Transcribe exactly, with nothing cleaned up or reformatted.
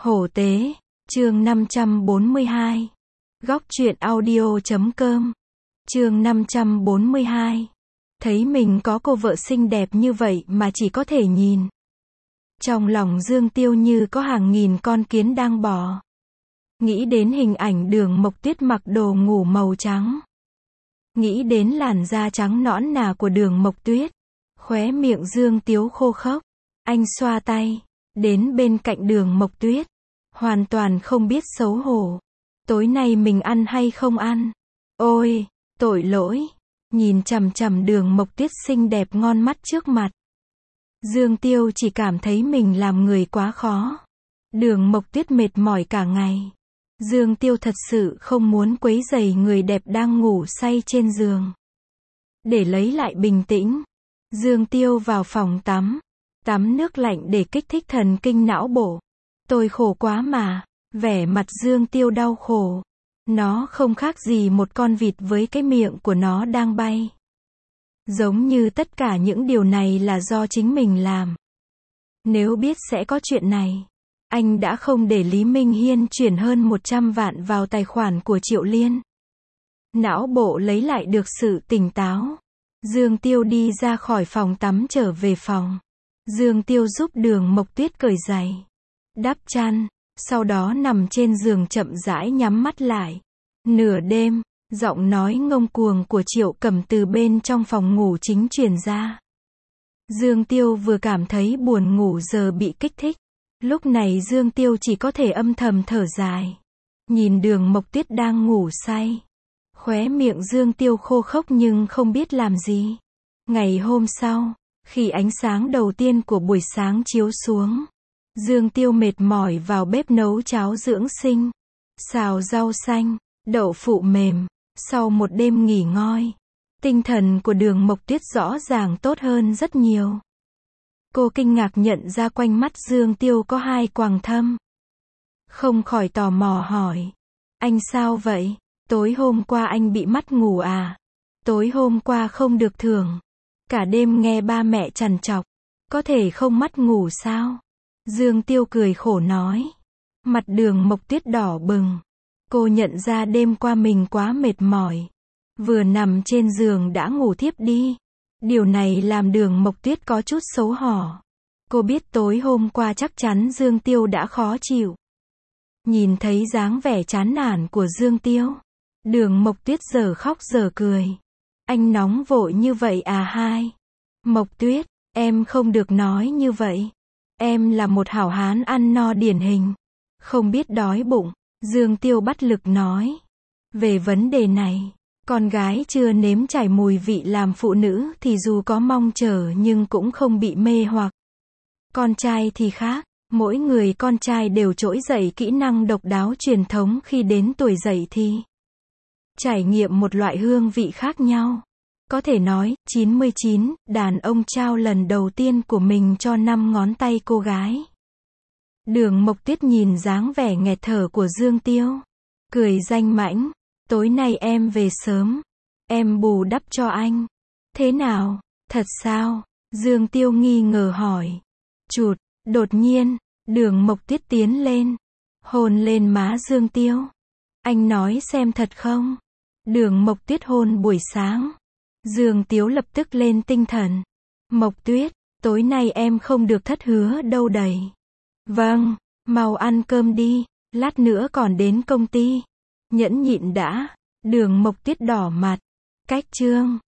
Hổ tế, chương năm trăm bốn mươi hai. Góc truyện audio chấm com. Chương năm trăm bốn mươi hai. Thấy mình có cô vợ xinh đẹp như vậy mà chỉ có thể nhìn. Trong lòng Dương Tiêu như có hàng nghìn con kiến đang bò. Nghĩ đến hình ảnh Đường Mộc Tuyết mặc đồ ngủ màu trắng. Nghĩ đến làn da trắng nõn nà của Đường Mộc Tuyết. Khóe miệng Dương Tiếu khô khốc. Anh xoa tay, đến bên cạnh Đường Mộc Tuyết. Hoàn toàn không biết xấu hổ. Tối nay mình ăn hay không ăn? Ôi, tội lỗi. Nhìn chằm chằm Đường Mộc Tuyết xinh đẹp ngon mắt trước mặt. Dương Tiêu chỉ cảm thấy mình làm người quá khó. Đường Mộc Tuyết mệt mỏi cả ngày. Dương Tiêu thật sự không muốn quấy rầy người đẹp đang ngủ say trên giường. Để lấy lại bình tĩnh, Dương Tiêu vào phòng tắm. Tắm nước lạnh để kích thích thần kinh não bộ. Tôi khổ quá mà. Vẻ mặt Dương Tiêu đau khổ. Nó không khác gì một con vịt với cái miệng của nó đang bay. Giống như tất cả những điều này là do chính mình làm. Nếu biết sẽ có chuyện này, anh đã không để Lý Minh Hiên chuyển hơn một trăm vạn vào tài khoản của Triệu Liên. Não bộ lấy lại được sự tỉnh táo. Dương Tiêu đi ra khỏi phòng tắm trở về phòng. Dương Tiêu giúp Đường Mộc Tuyết cởi giày, đắp chăn, sau đó nằm trên giường chậm rãi nhắm mắt lại. Nửa đêm, giọng nói ngông cuồng của Triệu Cẩm từ bên trong phòng ngủ chính truyền ra. Dương Tiêu vừa cảm thấy buồn ngủ giờ bị kích thích. Lúc này Dương Tiêu chỉ có thể âm thầm thở dài. Nhìn Đường Mộc Tuyết đang ngủ say. Khóe miệng Dương Tiêu khô khốc nhưng không biết làm gì. Ngày hôm sau, khi ánh sáng đầu tiên của buổi sáng chiếu xuống, Dương Tiêu mệt mỏi vào bếp nấu cháo dưỡng sinh, xào rau xanh, đậu phụ mềm. Sau một đêm nghỉ ngơi, tinh thần của Đường Mộc Tuyết rõ ràng tốt hơn rất nhiều. Cô kinh ngạc nhận ra quanh mắt Dương Tiêu có hai quầng thâm. Không khỏi tò mò hỏi. Anh sao vậy? Tối hôm qua anh bị mất ngủ à? Tối hôm qua không được thưởng. Cả đêm nghe ba mẹ trằn trọc. Có thể không mất ngủ sao? Dương Tiêu cười khổ nói. Mặt Đường Mộc Tuyết đỏ bừng. Cô nhận ra đêm qua mình quá mệt mỏi. Vừa nằm trên giường đã ngủ thiếp đi. Điều này làm Đường Mộc Tuyết có chút xấu hổ. Cô biết tối hôm qua chắc chắn Dương Tiêu đã khó chịu. Nhìn thấy dáng vẻ chán nản của Dương Tiêu, Đường Mộc Tuyết giờ khóc giờ cười. Anh nóng vội như vậy à hai? Mộc Tuyết, em không được nói như vậy. Em là một hảo hán ăn no điển hình. Không biết đói bụng. Dương Tiêu bắt lực nói. Về vấn đề này, con gái chưa nếm trải mùi vị làm phụ nữ thì dù có mong chờ nhưng cũng không bị mê hoặc. Con trai thì khác. Mỗi người con trai đều trỗi dậy kỹ năng độc đáo truyền thống khi đến tuổi dậy thì trải nghiệm một loại hương vị khác nhau. Có thể nói, chín mươi chín, đàn ông trao lần đầu tiên của mình cho năm ngón tay cô gái. Đường Mộc Tuyết nhìn dáng vẻ nghẹt thở của Dương Tiêu. Cười danh mãnh. Tối nay em về sớm. Em bù đắp cho anh. Thế nào? Thật sao? Dương Tiêu nghi ngờ hỏi. Chụt, đột nhiên, Đường Mộc Tuyết tiến lên. Hôn lên má Dương Tiêu. Anh nói xem thật không? Đường Mộc Tuyết hôn buổi sáng. Dương Tiêu lập tức lên tinh thần. Mộc Tuyết, tối nay em không được thất hứa đâu đầy. Vâng, mau ăn cơm đi, lát nữa còn đến công ty. Nhẫn nhịn đã. Đường Mộc Tuyết đỏ mặt. Cách chương.